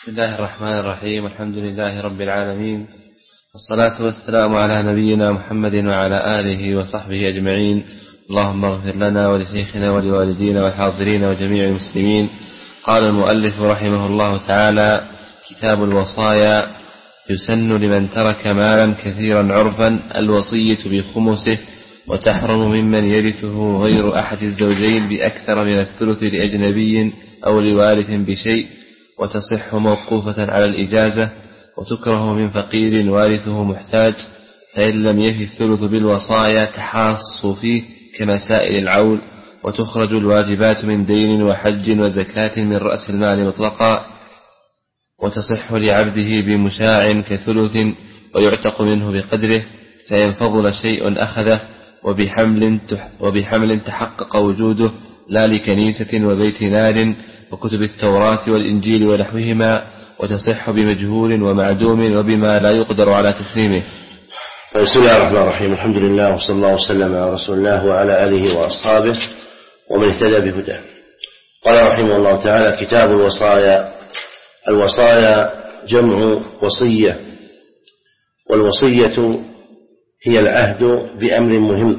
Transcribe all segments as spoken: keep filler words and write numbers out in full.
بسم الله الرحمن الرحيم. الحمد لله رب العالمين، والصلاة والسلام على نبينا محمد وعلى آله وصحبه أجمعين. اللهم اغفر لنا ولشيخنا ولوالدينا والحاضرين وجميع المسلمين. قال المؤلف رحمه الله تعالى: كتاب الوصايا. يسن لمن ترك مالا كثيرا عرفا الوصية بخمسه، وتحرم ممن يرثه غير أحد الزوجين بأكثر من الثلث لأجنبي أو لوارث بشيء، وتصح موقوفة على الإجازة، وتكره من فقير وارثه محتاج، فإن لم يفي الثلث بالوصايا تحاص فيه كمسائل العول، وتخرج الواجبات من دين وحج وزكاة من رأس المال مطلقا، وتصح لعبده بمشاع كثلث، ويعتق منه بقدره، فإن فضل شيء أخذه، وبحمل, وبحمل تحقق وجوده، لا لكنيسة وبيت نار وكتب التوراة والإنجيل ونحوهما، وتصح بمجهول ومعدوم وبما لا يقدر على تسليمه. بسم الله الرحمن الرحيم. الحمد لله وصلى الله وسلم على رسول الله وعلى آله وأصحابه ومن اهتدى بهداه. قال رحمه الله تعالى: كتاب الوصايا. الوصايا جمع وصية، والوصية هي العهد بأمر مهم.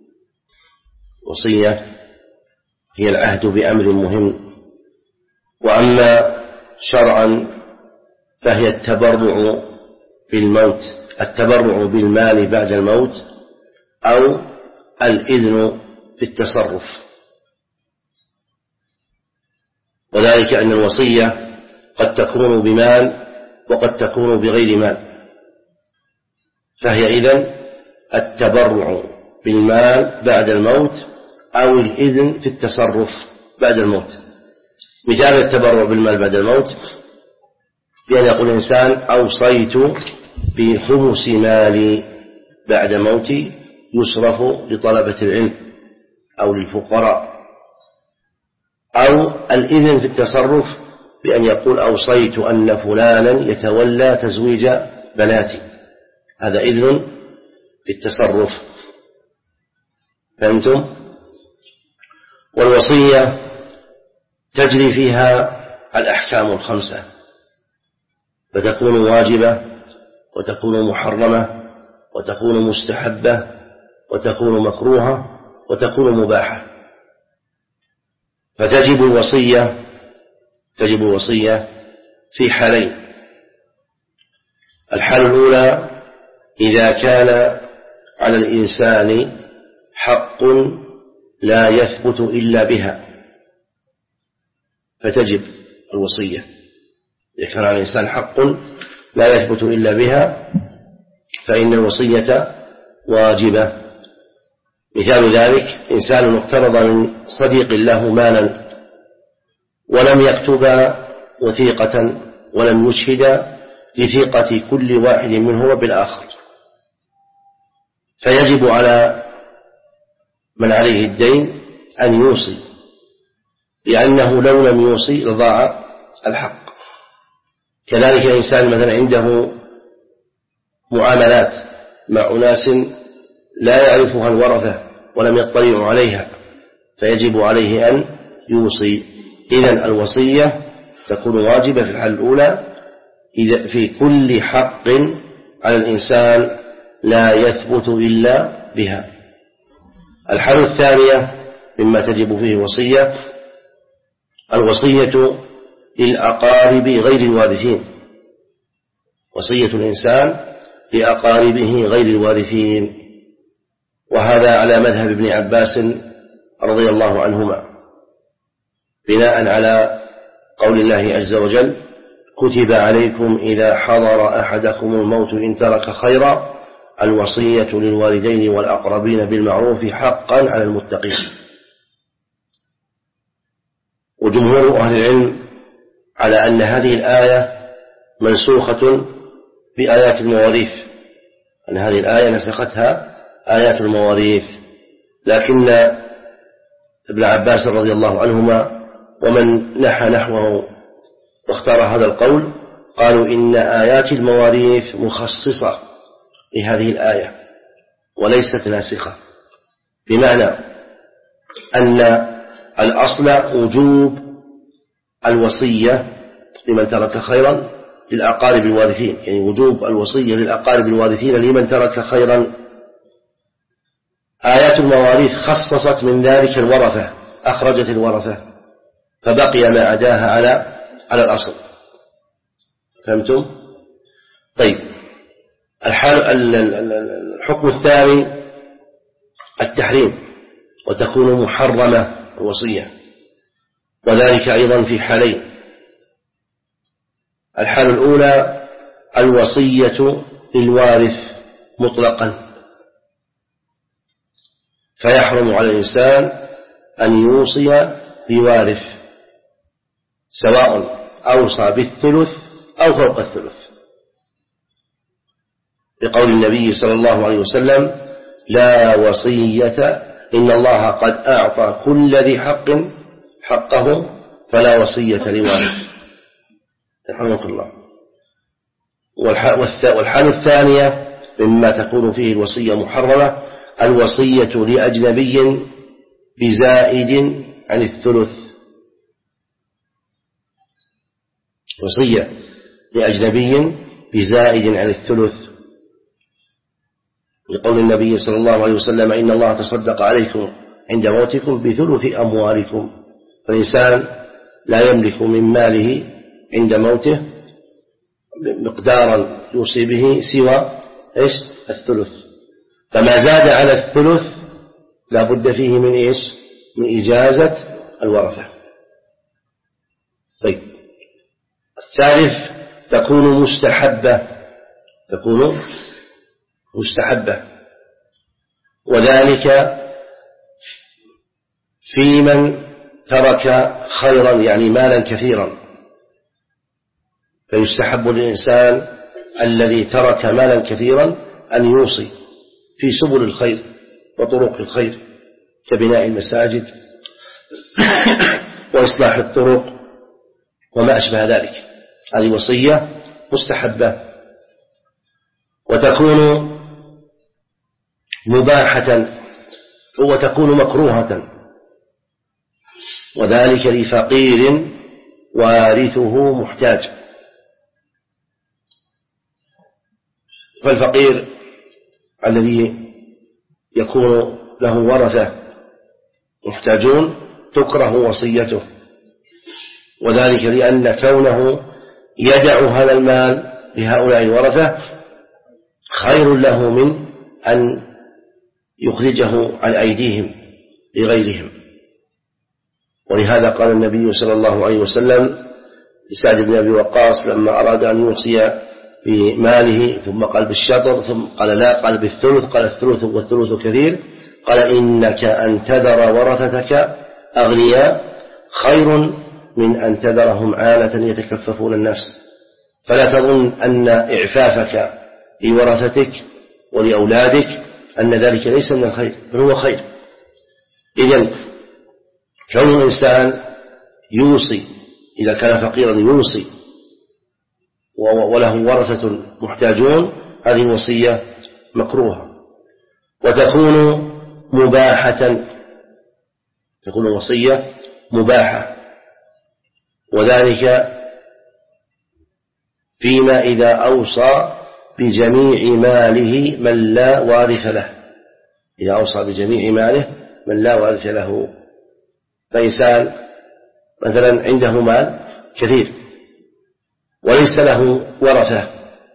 وصية هي العهد بأمر مهم. وأما شرعا فهي التبرع بالموت، التبرع بالمال بعد الموت، أو الإذن في التصرف. وذلك أن الوصية قد تكون بمال وقد تكون بغير مال، فهي إذن التبرع بالمال بعد الموت أو الإذن في التصرف بعد الموت. مثال التبرع بالمال بعد الموت بأن يقول الإنسان: أوصيت بخمس مالي بعد موتي يصرف لطلبة العلم أو للفقراء. أو الإذن في التصرف بأن يقول: أوصيت أن فلانا يتولى تزويج بناتي. هذا إذن في التصرف. فهمتم؟ والوصية تجري فيها الأحكام الخمسة، فتكون واجبة، وتكون محرمة، وتكون مستحبة، وتكون مكروهة، وتكون مباحة. فتجب الوصية تجب الوصية في حالين: الحالة الأولى إذا كان على الإنسان حق لا يثبت إلا بها، فتجب الوصية. إذا كان على الإنسان حق لا يثبت إلا بها فإن الوصية واجبة. مثال ذلك: إنسان اقترض من صديق له مالا ولم يكتب وثيقة ولم يشهد لثقة كل واحد منهما بالآخر، فيجب على من عليه الدين أن يوصي، لأنه لو لم يوصي لضاع الحق. كذلك إنسان مثلا عنده معاملات مع أناس لا يعرفها الورثة ولم يطلعوا عليها، فيجب عليه أن يوصي. إذن الوصية تكون واجبة في الحالة الأولى إذا في كل حق على الإنسان لا يثبت إلا بها. الحالة الثانية مما تجب فيه وصية الوصية للأقارب غير الوارثين. وصية الإنسان لأقاربه غير الوارثين، وهذا على مذهب ابن عباس رضي الله عنهما، بناء على قول الله عز وجل: كتب عليكم إذا حضر أحدكم الموت إن ترك خيرا الوصية للوالدين والأقربين بالمعروف حقا على المتقين. وجمهور أهل العلم على أن هذه الآية منسوخة بآيات المواريث، أن هذه الآية نسختها آيات المواريث. لكن ابن عباس رضي الله عنهما ومن نحى نحوه واختار هذا القول قالوا إن آيات المواريث مخصصة لهذه الآية وليست ناسخة، بمعنى أن الأصل وجوب الوصية لمن ترك خيرا للأقارب الوارثين، يعني وجوب الوصية للأقارب الوارثين لمن ترك خيرا. آيات المواريث خصصت من ذلك الورثة، أخرجت الورثة فبقي ما عداها على على الأصل. فهمتم؟ طيب، الحكم الثاني التحريم، وتكون محرمة الوصية، وذلك أيضا في حالين. الحالة الأولى الوصية للوارث مطلقا، فيحرم على الإنسان أن يوصي لوارث سواء أوصى بالثلث أو فوق الثلث، لقول النبي صلى الله عليه وسلم: لا وصية إن الله قد أعطى كل ذي حق حقه فلا وصية لوارث. رحمه الله. والحالة الثانية مما تكون فيه الوصية محرمة الوصية لأجنبي بزائد عن الثلث، وصية لأجنبي بزائد عن الثلث، لقول النبي صلى الله عليه وسلم: إن الله تصدق عليكم عند موتكم بثلث أموالكم. فالإنسان لا يملك من ماله عند موته مقدارا يوصي به سوى إيش؟ الثلث، فما زاد على الثلث لا بد فيه من إيش؟ من إجازة الورثة. طيب، الثالث تكون مستحبة، تكون مستحبة، وذلك في من ترك خيرا يعني مالا كثيرا، فيستحب للإنسان الذي ترك مالا كثيرا أن يوصي في سبل الخير وطرق الخير كبناء المساجد وإصلاح الطرق وما أشبه ذلك. هذه وصية مستحبة. وتكون مباحة وتكون مكروهة، وذلك لفقير وارثه محتاج. فالفقير الذي يكون له ورثة محتاجون تكره وصيته، وذلك لأن كونه يدع هذا المال لهؤلاء الورثة خير له من أن يخرجه عن أيديهم لغيرهم. ولهذا قال النبي صلى الله عليه وسلم لسعد بن أبي وقاص لما أراد أن يوصي بماله ثم قال بالشطر ثم قال لا، قال بالثلث، قال الثلث والثلث كثير، قال: إنك أن تذر ورثتك أغنياء خير من أن تذرهم عالة يتكففون الناس. فلا تظن أن إعفافك لورثتك ولأولادك أن ذلك ليس من الخير، بل هو خير. إذن كون الإنسان يوصي إذا كان فقيرا يوصي وله ورثة محتاجون هذه وصية مكروهة. وتكون مباحة، تكون وصية مباحة، وذلك فيما إذا أوصى بجميع ماله من لا وارث له. إذا أوصى بجميع ماله من لا وارث له، فإنسان مثلا عنده مال كثير وليس له ورثة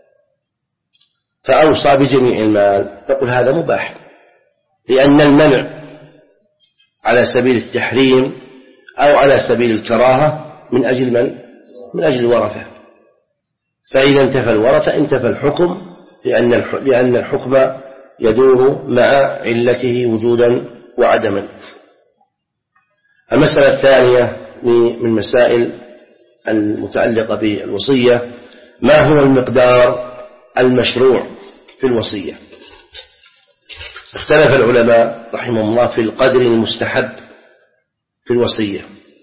فأوصى بجميع المال، نقول هذا مباح، لأن المنع على سبيل التحريم أو على سبيل الكراهة من أجل من؟ من أجل الورثة. فإذا انتفى الورثة انتفى الحكم، لأن لأن الحكم يدور مع علته وجودا وعدما. المسألة الثانية من مسائل المتعلقة بالوصية: ما هو المقدار المشروع في الوصية؟ اختلف العلماء رحمهم الله في القدر المستحب في الوصية،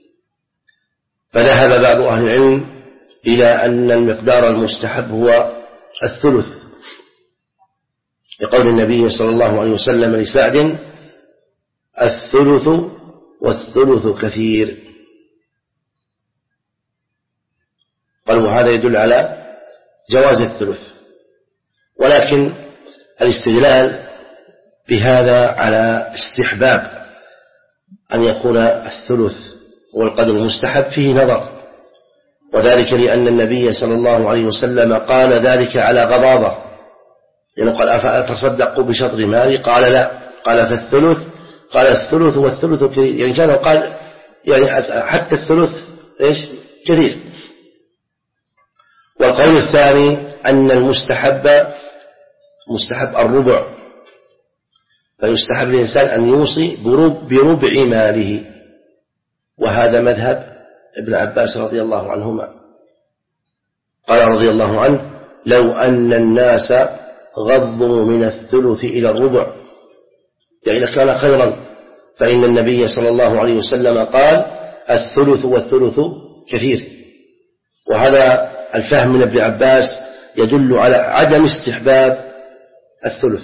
فذهب بعض أهل العلم إلى أن المقدار المستحب هو الثلث، لقول النبي صلى الله عليه وسلم لسعد: الثلث والثلث كثير. قالوا هذا يدل على جواز الثلث. ولكن الاستدلال بهذا على استحباب أن يكون الثلث والقدر المستحب فيه نظر، وذلك لأن النبي صلى الله عليه وسلم قال ذلك على غضاضة، لأنه قال أفأتصدق بشطر مالي؟ قال لا، قال فالثلث، قال الثلث والثلث كثير، يعني كان قال يعني حتى الثلث إيش كثير. والقول الثاني أن المستحب مستحب الربع، فيستحب للإنسان أن يوصي بربع ماله، وهذا مذهب ابن عباس رضي الله عنهما. قال رضي الله عنه لو أن الناس غضوا من الثلث إلى الربع يعني لكان خيرا، فإن النبي صلى الله عليه وسلم قال الثلث والثلث كثير. وهذا الفهم من ابن عباس يدل على عدم استحباب الثلث.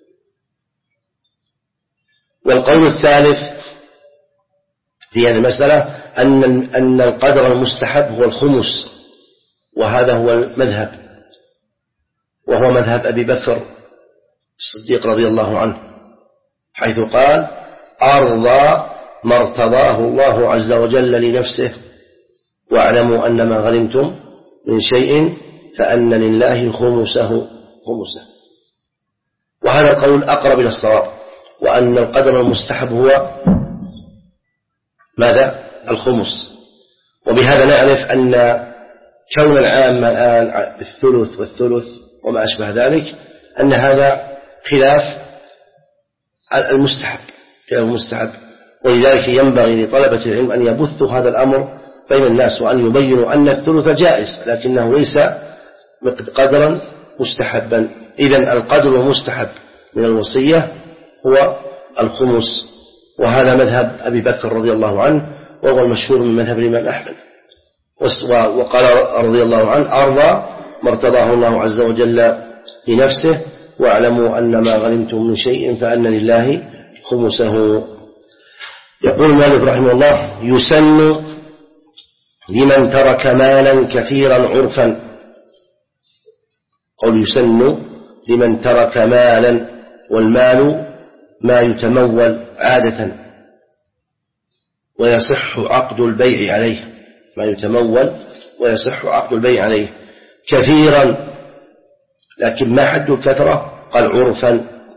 والقول الثالث في هذه المسألة أن أن القدر المستحب هو الخمس، وهذا هو المذهب، وهو مذهب أبي بكر الصديق رضي الله عنه، حيث قال أرضى ما ارتضاه الله عز وجل لنفسه، واعلموا أن ما غنمتم من شيء فأن لله خمسه خمسه. وهذا القول أقرب إلى الصواب، وأن القدر المستحب هو ماذا؟ الخمس. وبهذا نعرف أن كون العامة الآن الثلث والثلث وما أشبه ذلك أن هذا خلاف المستحب، خلاف المستحب. ولذلك ينبغي لطلبة العلم أن يبثوا هذا الأمر بين الناس، وأن يبينوا أن الثلث جائز لكنه ليس قدرا مستحبا. إذن القدر المستحب من الوصية هو الخمس، وهذا مذهب أبي بكر رضي الله عنه، وهو المشهور من مذهب الإمام أحمد. وقال رضي الله عنه أرضى ما ارتضاه الله عز وجل لنفسه، واعلموا أن ما غنمتم من شيء فأن لله خمسه. يقول المؤلف رحمه الله يسن لمن ترك مالا كثيرا عرفا. قول يسن لمن ترك مالا، والمال ما يتمول عادة ويصح عقد البيع عليه، ما يتمول ويصح عقد البيع عليه كثيرا، لكن ما حد الكثرة؟ قال عرفا.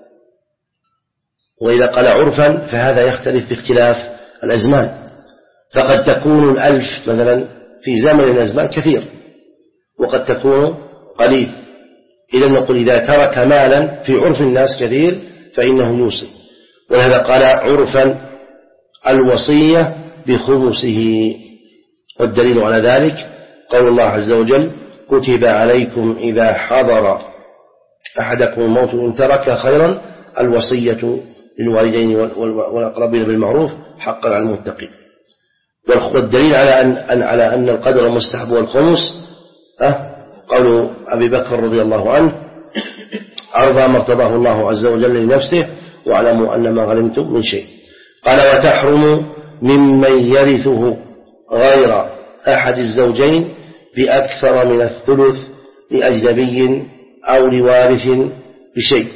وإذا قال عرفا فهذا يختلف باختلاف الأزمان، فقد تكون الألف مثلا في زمن الأزمان كثير، وقد تكون قليل. إذا نقول إذا ترك مالا في عرف الناس كثير فإنه يوصي. ولهذا قال عرفا الوصية بخمسه. والدليل على ذلك قول الله عز وجل كتب عليكم إذا حضر أحدكم الموت إن ترك خيرا الوصية للوالدين والأقربين بالمعروف حقا على المتقين. والدليل على أن على أن القدر المستحب والخمس قول أبي بكر رضي الله عنه أرضى ما ارتضاه الله عز وجل لنفسه، واعلموا أن ما غنمتم من شيء. قال وتحرم ممن يرثه غير أحد الزوجين بأكثر من الثلث لأجنبي أو لوارث بشيء.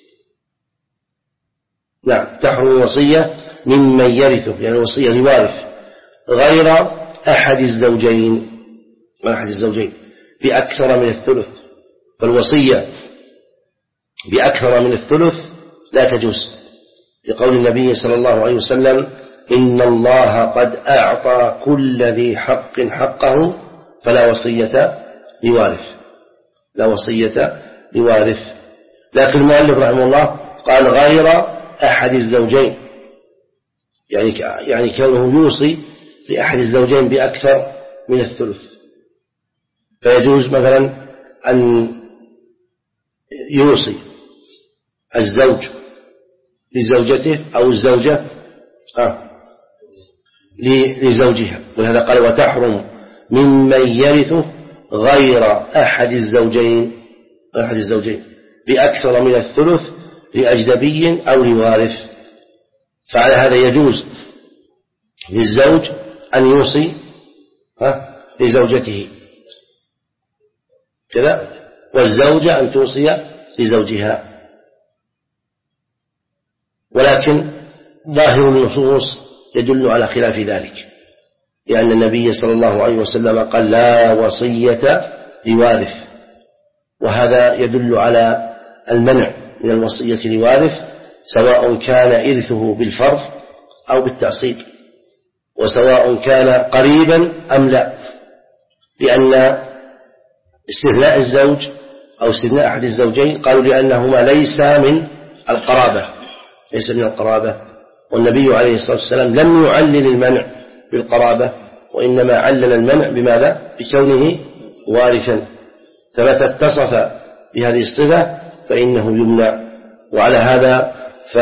نعم، تحرم الوصية ممن يرثه، يعني الوصية لوارث غير أحد الزوجين، من أحد الزوجين بأكثر من الثلث. فالوصية بأكثر من الثلث لا تجوز، لقول النبي صلى الله عليه وسلم إن الله قد أعطى كل ذي حق حقه فلا وصية لوارث، لا وصية لوارث. لكن المؤلف رحمه الله قال غير أحد الزوجين، يعني يعني كونه يوصي لأحد الزوجين بأكثر من الثلث. فيجوز مثلا أن يوصي الزوج لزوجته أو الزوجة آه لزوجها. ولهذا قال وتحرم ممن يرثه غير أحد الزوجين أحد الزوجين بأكثر من الثلث لأجنبي أو لوارث. فعلى هذا يجوز للزوج أن يوصي لزوجته كذا، والزوجة أن توصي لزوجها. ولكن ظاهر النصوص يدل على خلاف ذلك، لأن النبي صلى الله عليه وسلم قال لا وصية لوارث، وهذا يدل على المنع من الوصية لوارث، سواء كان إرثه بالفرض أو بالتعصيب، وسواء كان قريبا أم لا، لأن استثناء الزوج أو استثناء أحد الزوجين قالوا لأنهما ليس من القرابة ليس من القرابة والنبي عليه الصلاة والسلام لم يعلل المنع بالقرابة، وإنما علل المنع بماذا؟ بكونه وارثا، فمتى اتصف بهذه الصفة فإنه يمنع. وعلى هذا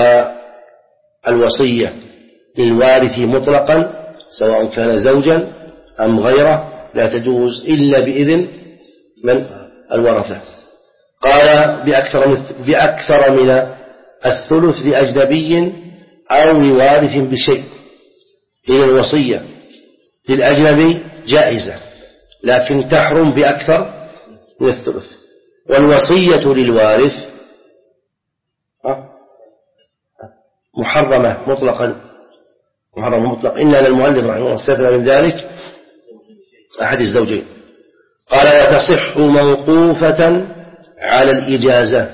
فالوصية للوارث مطلقا سواء كان زوجا أم غيره لا تجوز إلا بإذن من الورثة. قال بأكثر من, بأكثر من الثلث لأجنبي أو لوارث بشيء. إذن الوصية للأجنبي جائزة لكن تحرم بأكثر من الثلث، والوصية للوارث محرمة مطلقا محرمة مطلق إلا للمؤلف رحمه الله استثنى من ذلك أحد الزوجين. قال وتصح موقوفة على الإجازة.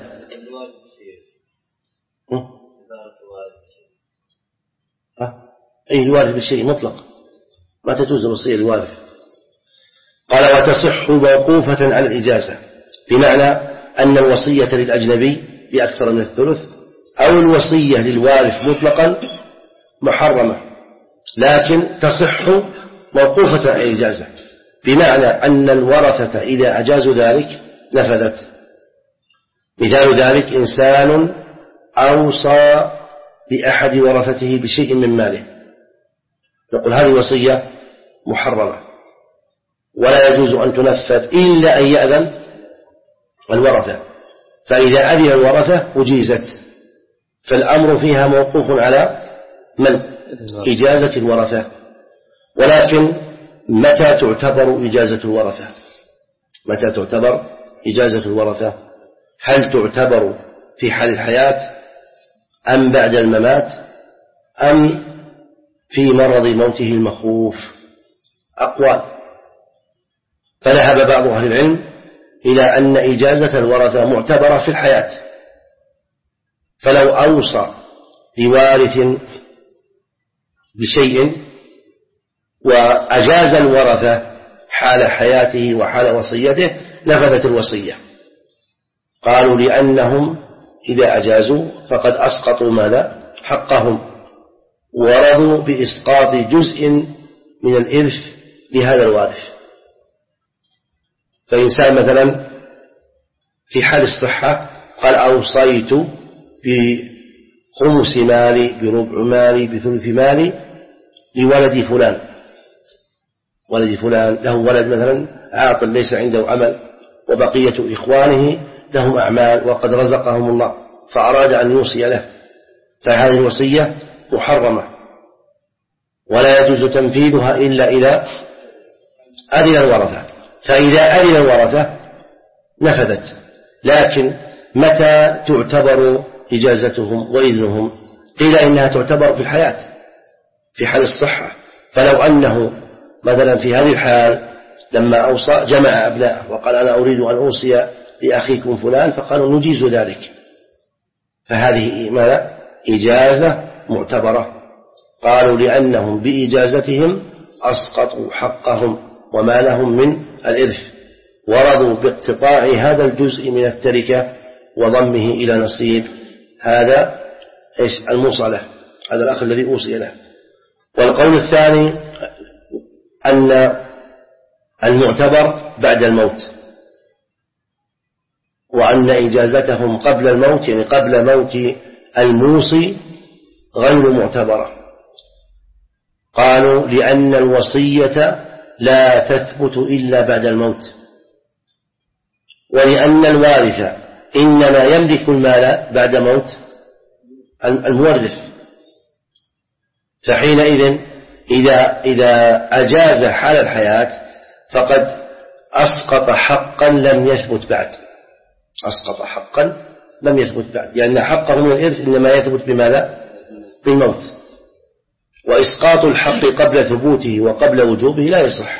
أي الوارث بالشيء مطلق ما تجوز الوصية للوارث. قال وتصح موقوفة على الإجازة، بمعنى أن الوصية للأجنبي بأكثر من الثلث أو الوصية للوارث مطلقا محرمة لكن تصح موقوفة على الإجازة، بمعنى أن الورثة إذا أجازوا ذلك نفذت. مثال ذلك إنسان أوصى لأحد ورثته بشيء من ماله، نقول هذه وصية محرمة ولا يجوز أن تنفذ إلا أن يأذن الورثة، فإذا أذن الورثة أجيزت، فالأمر فيها موقوف على من؟ إجازة الورثة. ولكن متى تعتبر إجازة الورثة؟ متى تعتبر إجازة الورثة؟ هل تعتبر في حال الحياة أم بعد الممات أم في مرض موته المخوف؟ أقوال، فذهب بعض أهل العلم إلى أن إجازة الورثة معتبرة في الحياة، فلو أوصى لوارث بشيء وأجاز الورثة حال حياته وحال وصيته نفذت الوصية. قالوا لأنهم إذا أجازوا فقد أسقطوا ماذا؟ حقهم، ورضوا بإسقاط جزء من الإرث لهذا الوارث. فإنسان مثلا في حال الصحة قال أوصيت بخمس مالي بربع مالي بثلث مالي لولد فلان، ولد فلان له ولد مثلا عاطل ليس عنده عمل وبقية إخوانه لهم أعمال وقد رزقهم الله فأراد أن يوصي له، فهذه الوصية محرمة ولا يجوز تنفيذها إلا إذا أذن الورثة، فإذا أذن الورثة نفذت. لكن متى تعتبر إجازتهم وإذنهم؟ قيل إنها تعتبر في الحياة في حال الصحة، فلو أنه مثلا في هذه الحال لما أوصى جمع أبناءه وقال أنا أريد أن أوصي لأخيكم فلان فقالوا نجيز ذلك، فهذه ماذا؟ إجازة معتبرة. قالوا لأنهم بإجازتهم أسقطوا حقهم وما لهم من الإرث، ورضوا باقتطاع هذا الجزء من التركة وضمه إلى نصيب هذا إيش الموصى له، هذا الأخ الذي أوصي له. والقول الثاني أن المعتبر بعد الموت، وأن إجازتهم قبل الموت يعني قبل موت الموصي غير معتبرة. قالوا لأن الوصية لا تثبت إلا بعد الموت، ولأن الوارث إنما يملك المال بعد موت المورث، فحينئذ إذا إذا أجاز حال الحياة فقد أسقط حقا لم يثبت بعد، أسقط حقا لم يثبت بعد، لأن حقه من الإرث إنما يثبت بماذا؟ بالموت. وإسقاط الحق قبل ثبوته وقبل وجوبه لا يصح.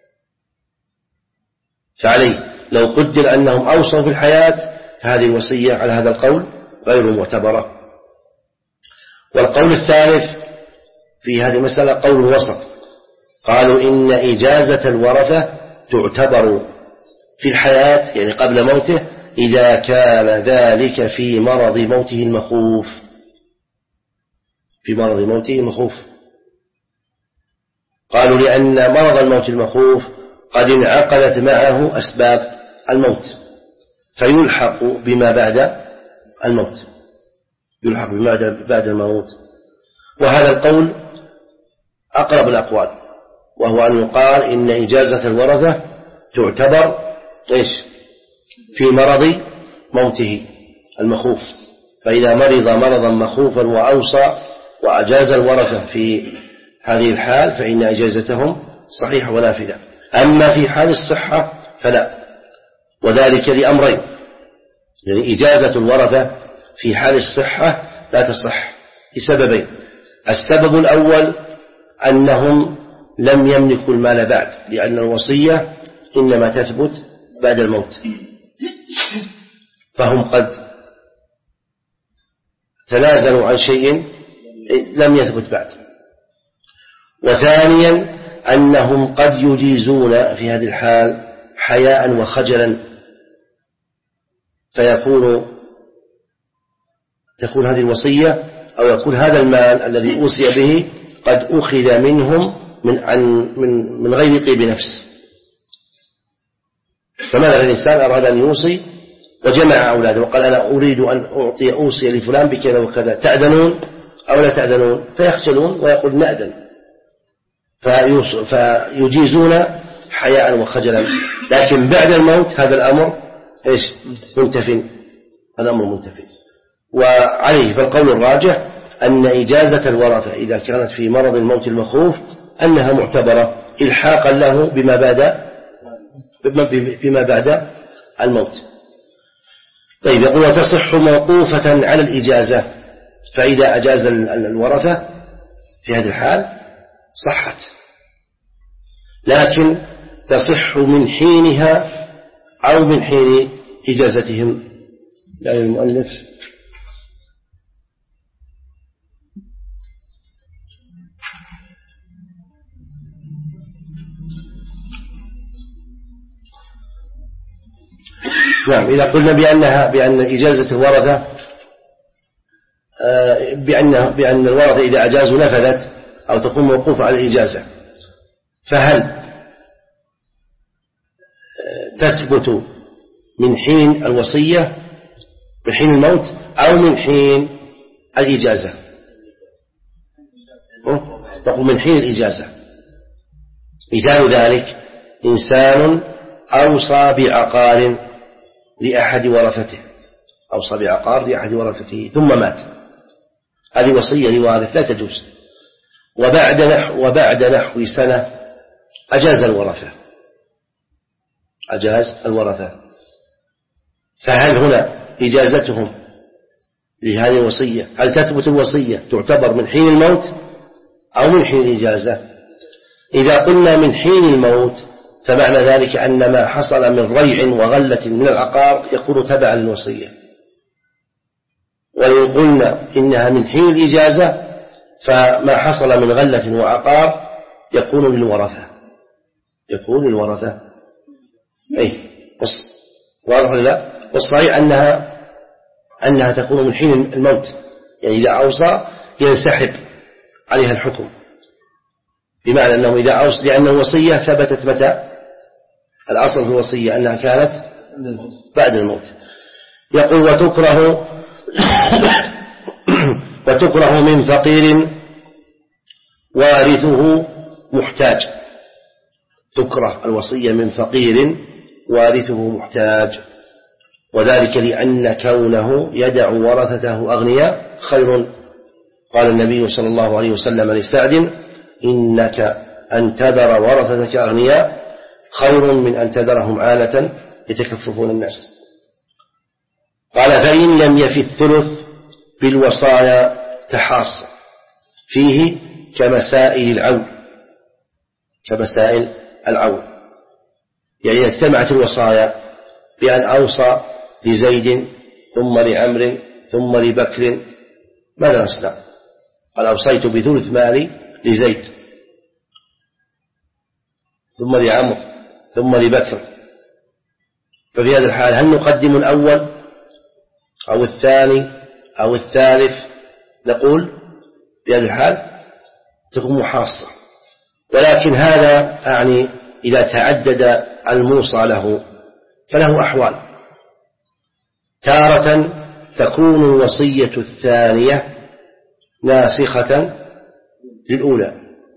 فعليه لو قدر أنهم أوصوا في الحياة فهذه الوصية على هذا القول غير معتبرة. والقول الثالث في هذه المسألة قول وسط، قالوا إن إجازة الورثة تعتبر في الحياة يعني قبل موته إذا كان ذلك في مرض موته المخوف، في مرض موته المخوف. قالوا لأن مرض الموت المخوف قد انعقدت معه أسباب الموت فيلحق بما بعد الموت، يلحق بما بعد الموت. وهذا القول أقرب الأقوال، وهو أن يقال إن إجازة الورثة تعتبر إيش؟ في مرض موته المخوف، فإذا مرض مرضا مخوفا وأوصى وأجاز الورثة في هذه الحال فإن إجازتهم صحيحة ونافذة. أما في حال الصحة فلا، وذلك لأمرين، يعني إجازة الورثة في حال الصحة لا تصح لسببين. السبب الأول أنهم لم يملكوا المال بعد، لأن الوصية إنما تثبت بعد الموت، فهم قد تنازلوا عن شيء لم يثبت بعد. وثانيا أنهم قد يجيزون في هذه الحال حياء وخجلا، فيكون تكون هذه الوصية أو يكون هذا المال الذي أوصي به قد أخذ منهم من, عن من, من غير طيب نفس. فماذا الإنسان أراد أن يوصي وجمع أولاده وقال أنا أريد أن أعطي أوصي لفلان بكذا وكذا، تأذنون أو لا تأذنون؟ فيخجلون ويقول نأذن، فيجيزون حياء وخجلا. لكن بعد الموت هذا الأمر إيش؟ منتفي، هذا أمر منتفي. وعليه فالقول الراجح أن إجازة الورثة إذا كانت في مرض الموت المخوف أنها معتبرة إلحاقا له بما بعد بما بعد الموت. طيب، يقول وتصح موقوفة على الإجازة، فإذا أجاز الورثة في هذه الحال صحت، لكن تصح من حينها أو من حين إجازتهم. لا المؤلف نعم، إذا قلنا بأنها بأن إجازة الورثة بأن بأن الورثة إذا أجازوا نفذت أو تكون موقوفة على الإجازة، فهل تثبت من حين الوصية من حين الموت أو من حين الإجازة؟ نقول من حين الإجازة. مثال ذلك إنسان أوصى بعقار لأحد ورثته، أوصى بعقار لأحد ورثته ثم مات، هذه وصية لوارث لا تجوز. وبعد نحو وبعد نحو سنة أجاز الورثة أجاز الورثة فهل هنا إجازتهم لهذه الوصية هل تثبت الوصية تعتبر من حين الموت أو من حين الإجازة؟ إذا قلنا من حين الموت فمعنى ذلك أن ما حصل من ريع وغلة من العقار يكون تبعا للوصية، وإن قلنا إنها من حين الإجازة فما حصل من غلة وعقار يكون للورثة يكون للورثة أي واضح ولا لا؟ والصحيح أنها أنها تكون من حين الموت، يعني إذا أوصى ينسحب عليها الحكم، بمعنى أنه إذا أوصى، لأن الوصية ثبتت متى؟ الأصل في الوصية أنها كانت بعد الموت. يقول وتكره وتكره من فقير وارثه محتاج، تكره الوصية من فقير وارثه محتاج، وذلك لأن كونه يدع ورثته أغنياء خير. قال النبي صلى الله عليه وسلم لسعد إنك أن تذر ورثتك أغنياء خير من أن تذرهم عالة يتكففون الناس. قال فإن لم يفي الثلث بالوصايا تحاص فيه كمسائل العون كمسائل العون يعني اجتمعت الوصايا بأن أوصى لزيد ثم لعمر ثم لبكر ماذا نصنع؟ قال أوصيت بثلث مالي لزيد ثم لعمر ثم لبكر، ففي هذا الحال هل نقدم الأول أو الثاني أو الثالث؟ نقول في هذا الحال تكون محاصة، ولكن هذا يعني إذا تعدد الموصى له فله أحوال. تارة تكون الوصية الثانية ناسخة للأولى،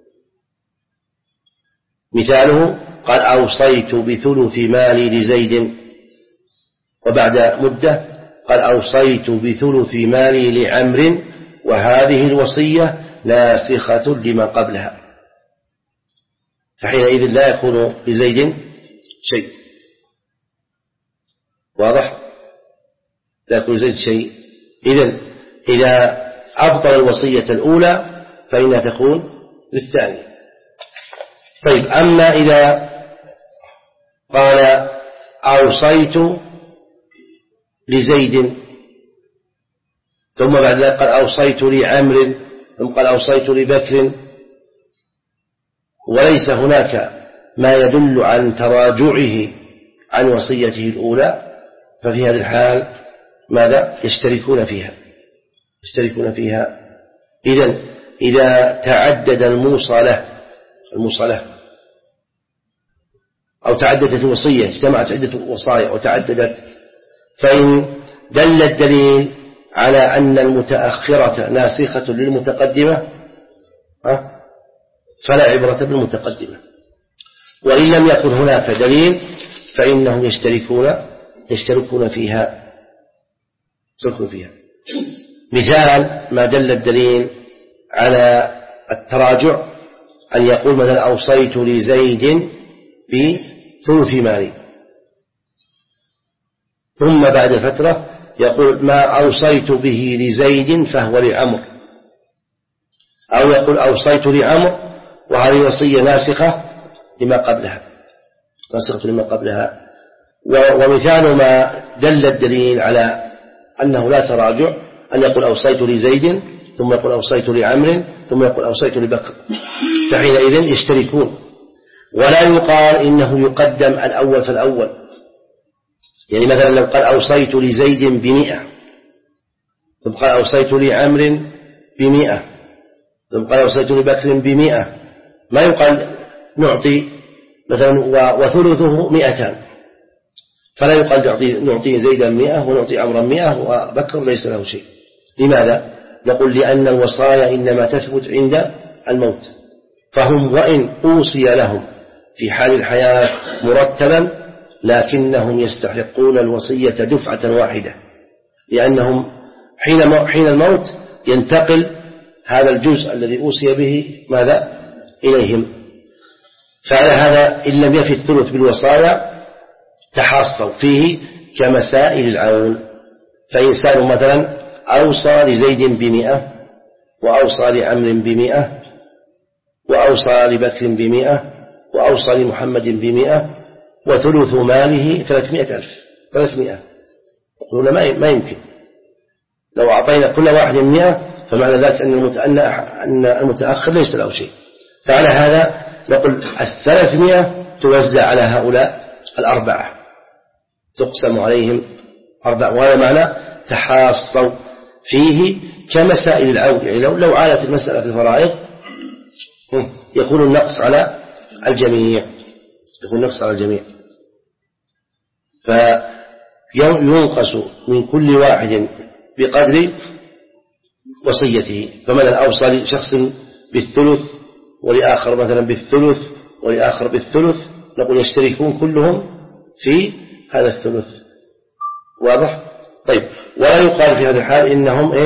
مثاله قال أوصيت بثلث مالي لزيد، وبعد مدة قال أوصيت بثلث مالي لعمر، وهذه الوصية ناسخة لما قبلها، فحينئذ لا يكون لزيد شيء. واضح؟ لا يكون لزيد شيء. إذن إذا أبطل الوصية الأولى فإنها تكون للثانية. طيب، أما إذا قال أوصيت لزيد ثم بعد ذلك قال أوصيت لعمر ثم قال أوصيت لبكر، وليس هناك ما يدل عن تراجعه عن وصيته الأولى، ففي هذه الحال ماذا؟ يشتركون فيها يشتركون فيها. إذن إذا تعدد الموصى له الموصى له أو تعددت الوصية، اجتمعت عدة وصايا وتعددت، فإن دل الدليل على أن المتأخرة ناسخة للمتقدمة فلا عبرة بالمتقدمة، وإن لم يكن هناك دليل فإنهم يشتركون يشتركون فيها يشتركون فيها. مثال ما دل الدليل على التراجع أن يقول مثلا أوصيت لزيد بثلث مالي، ثم بعد فترة يقول ما أوصيت به لزيد فهو لعمر، أو يقول أوصيت لعمر وهذه وصية ناسخة لما قبلها ناسخة لما قبلها. ومثال ما دل الدليل على أنه لا تراجع أن يقول أوصيت لزيد ثم يقول أوصيت لعمر ثم يقول أوصيت لبكر، فحينئذ يشتركون، ولا يقال إنه يقدم الأول فالأول. يعني مثلا لو قال أوصيت لزيد بمئة ثم قال أوصيت لعمر بمئة ثم قال أوصيت لبكر بمئة، ما يقال نعطي مثلا وثلثه مئتان، فلا يقال نعطي زيدا مئة ونعطي عمرا مئة وبكر ليس له شيء. لماذا؟ نقول لأن الوصايا إنما تثبت عند الموت، فهم وإن أوصي لهم في حال الحياة مرتبا لكنهم يستحقون الوصية دفعة واحدة، لأنهم حين حين الموت ينتقل هذا الجزء الذي أوصي به ماذا إليهم. فعلى هذا إن لم يفي الثلث بالوصايا تحصوا فيه كمسائل العون. فإنسان مثلا أوصى لزيد بمئة وأوصى لعمر بمئة وأوصى لبكر بمئة وأوصى لمحمد بمئة وثلث ماله ثلاثمائة ألف ثلاثمائة، يقولون ما يمكن، لو أعطينا كل واحد مئة فمعنى ذلك أن المتأخر ليس له شيء. فعلى هذا نقول الثلاثمائة توزع على هؤلاء الأربعة تقسم عليهم أربعة، وهذا معنى تحاصوا فيه كمسائل العون. يعني لو لو عالت المسألة في الفرائض يكون النقص على الجميع يكون النقص على الجميع فينقص من كل واحد بقدر وصيته. فمثلا أوصى لشخص بالثلث ولآخر مثلا بالثلث ولآخر بالثلث، نقول يشتركون كلهم في هذا الثلث. واضح؟ طيب، ولا يقال في هذا الحال إنهم إيش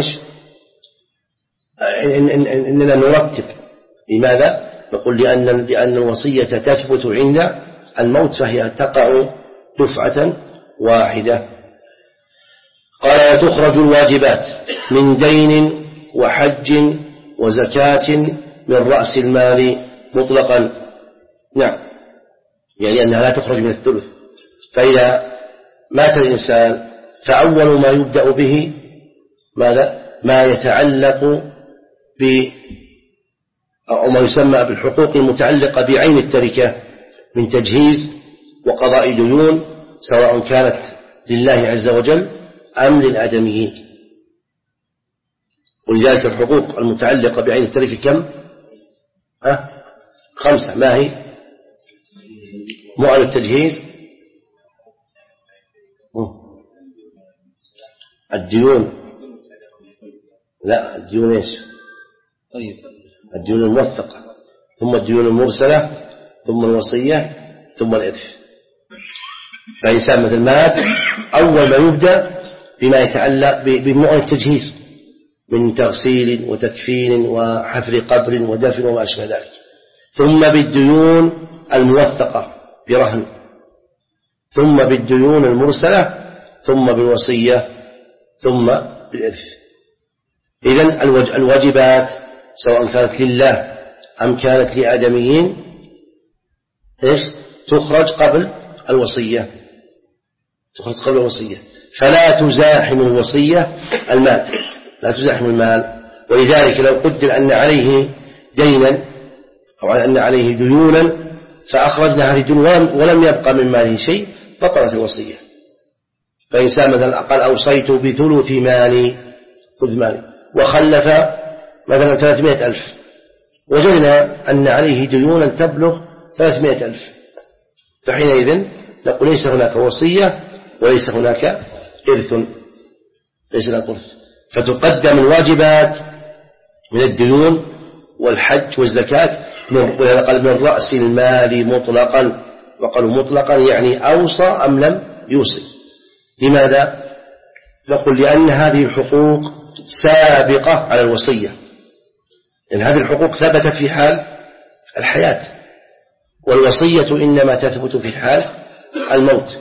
إن إن إننا نرتب. لماذا؟ نقول لأن لأن الوصية تثبت عند الموت فهي تقع دفعة واحدة. قال تخرج الواجبات من دين وحج وزكاة من رأس المال مطلقا. نعم، يعني أنها لا تخرج من الثلث. فإذا مات الإنسان فأول ما يبدأ به ماذا؟ ما يتعلق ب أو ما يسمى بالحقوق المتعلقة بعين التركة من تجهيز وقضاء ديون، سواء كانت لله عز وجل أم للآدميين. ولذلك الحقوق المتعلقة بعين التركة كم؟ أه؟ خمسة. ما هي؟ مؤن التجهيز، الديون، لا الديون ايش؟ طيب الديون الموثقة، ثم الديون المرسلة، ثم الوصية، ثم الإرث. فإنسان مثل مات أول ما يبدأ بما يتعلق بمؤن التجهيز من تغسيل وتكفين وحفر قبر ودفن وما أشبه ذلك، ثم بالديون الموثقة برهن، ثم بالديون المرسلة، ثم بالوصية، ثم بالإرث. إذن الواجبات سواء كانت لله أم كانت لآدميين إيش؟ تخرج قبل الوصية، تخرج قبل الوصية، فلا تزاحم الوصية المال، لا تزاحم المال. ولذلك لو قدر أن عليه دينا أو أن عليه ديونا فأخرجنا هذه الديون ولم يبقى من ماله شيء بطلت الوصية. فإنسان مثلا قال أوصيت بثلث مالي، ثلث مالي، وخلف مثلا ثلاثمائة ألف، وجدنا أن عليه ديونا تبلغ ثلاثمائة ألف، فحينئذ نقول ليس هناك وصية وليس هناك إرث، ليس هناك إرث. فتقدم الواجبات من الديون والحج والزكاة من رأس المال مطلقا. وقالوا مطلقا يعني أوصى أم لم يوصي. لماذا؟ نقول لأن هذه الحقوق سابقة على الوصية، لأن هذه الحقوق ثبتت في حال الحياة، والوصية إنما تثبت في حال الموت،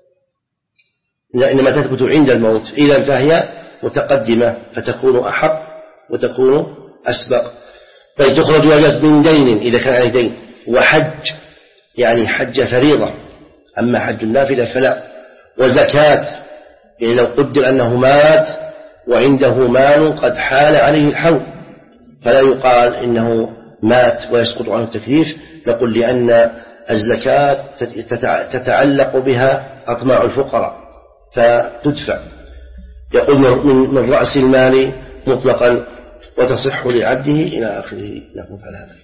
إنما تثبت عند الموت. إذن فهي متقدمة فتكون أحق وتكون أسبق. طيب تخرج واجبات من دين إذا كان عليه دين، وحج يعني حج فريضة، أما حج النافلة فلا، وزكاة يعني لو قدر أنه مات وعنده مال قد حال عليه الحول فلا يقال إنه مات ويسقط عنه التكليف، نقول لأن الزكاة تتعلق بها أطماع الفقراء فتدفع. يقول من رأس المال مطلقا وتصح لعبده إلى آخره. نقول على هذا.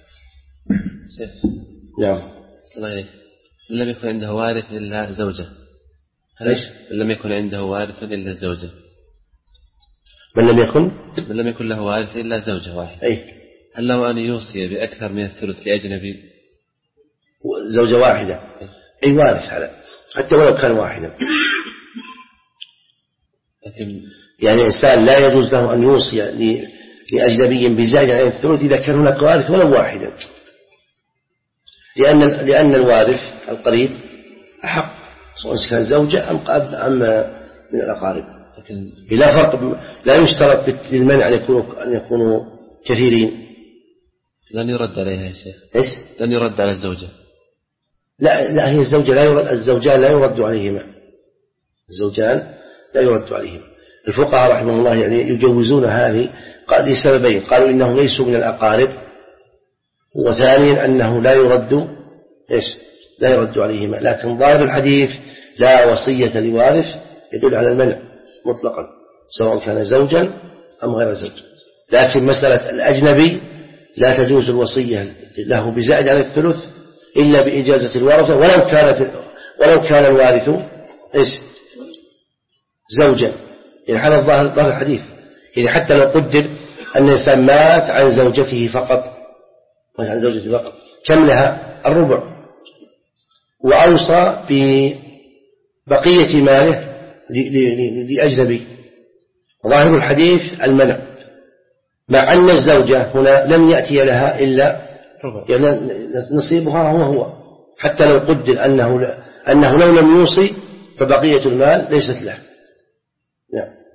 نعم. صلى الله لم يكن عنده وارث إلا زوجة، ليش؟ لم يكن عنده وارث إلا زوجة. من لم يكن؟ من لم يكن له وارث إلا زوجة واحدة. أي. هل له أن يوصي بأكثر من الثلث لأجنبي؟ زوجة واحدة. أي وارث على حتى ولو كان واحدا. لكن يعني إنسان لا يجوز له أن يوصي لأجنبي بزائد عن الثلث إذا كان هناك وارث ولو واحدا، لأن لأن الوارث القريب أحق سواء كان زوجة أم أم من الأقارب. لكن لا فرق، لا يشترط للمنع أن يكونوا أن يكونوا كثيرين. لن يرد عليها يا شيخ. إيش؟ لن يرد على الزوجة. لا لا هي الزوجة لا يرد، الزوجان لا يرد عليهما، الزوجان لا يرد عليهما. الفقهاء رحمه الله يعني يجوزون هذه قال لسببين، قالوا إنهم ليسوا من الأقارب، وثانيا أنه لا يرد إيش؟ لا يرد عليهما. لكن ظاهر الحديث لا وصية لوارث يدل على المنع مطلقا سواء كان زوجا أم غير زوج. لكن مسألة الأجنبي لا تجوز الوصية له بزائد عن الثلث إلا بإجازة الورثة ولو كانت ولو كان الوارث إيش؟ زوجا. يعني هذا ظاهر ظاهر الحديث. يعني حتى لو قدر أن الإنسان مات عن زوجته فقط، مات عن زوجته فقط، كم لها؟ الربع، وأوصى ببقية ماله لأجنبي، ظاهر الحديث المنع، مع أن الزوجة هنا لن يأتي لها إلا يعني نصيبها هو هو، حتى لو قدر أنه, أنه لو لم يوصي فبقية المال ليست له. نعم.